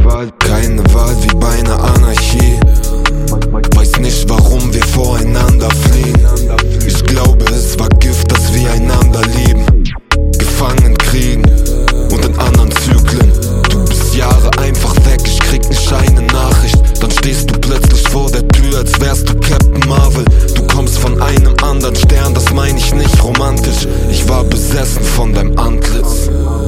keine Wahl wie bei einer Anarchie. Weiß nicht, warum wir voreinander fliehen. Ich glaube, es war Gift, dass wir einander lieben. Gefangen kriegen und in anderen Zyklen. Du bist Jahre einfach weg, ich krieg nicht eine Nachricht. Dann stehst du plötzlich vor der Tür, als wärst du Captain Marvel. Du kommst von einem anderen Stern, das meine ich nicht romantisch. Ich war besessen von deinem Antlitz.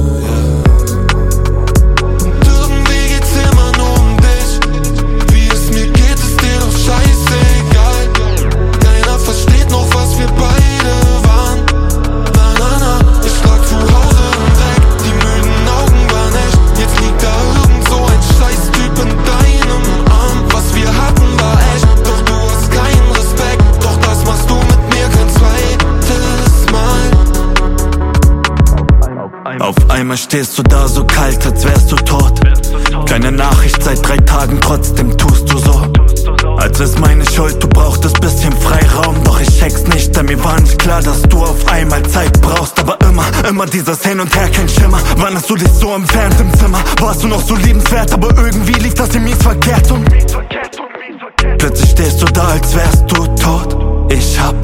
Auf einmal stehst du da so kalt, als wärst du tot. Keine Nachricht seit 3 Tagen, trotzdem tust du so, als ist meine Schuld, du brauchtest bisschen Freiraum. Doch ich check's nicht, denn mir war nicht klar, dass du auf einmal Zeit brauchst. Aber immer dieses Hin und Her, kein Schimmer. Wann hast du dich so entfernt im Zimmer? Warst du noch so liebenswert, aber irgendwie lief das in mies verkehrt und plötzlich stehst du da, als wärst du tot. Ich hab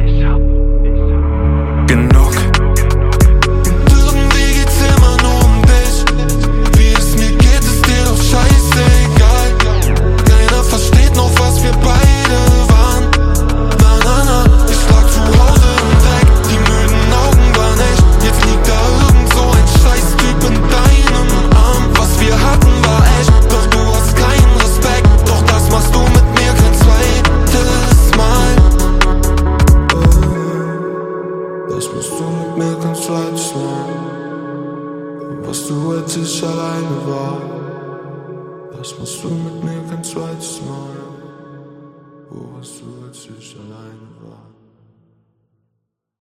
genug. Das musst du mit mir kein zweites Mal. Was du, als ich alleine war. Das musst du mit mir kein zweites Mal. Wo warst du, als ich alleine war?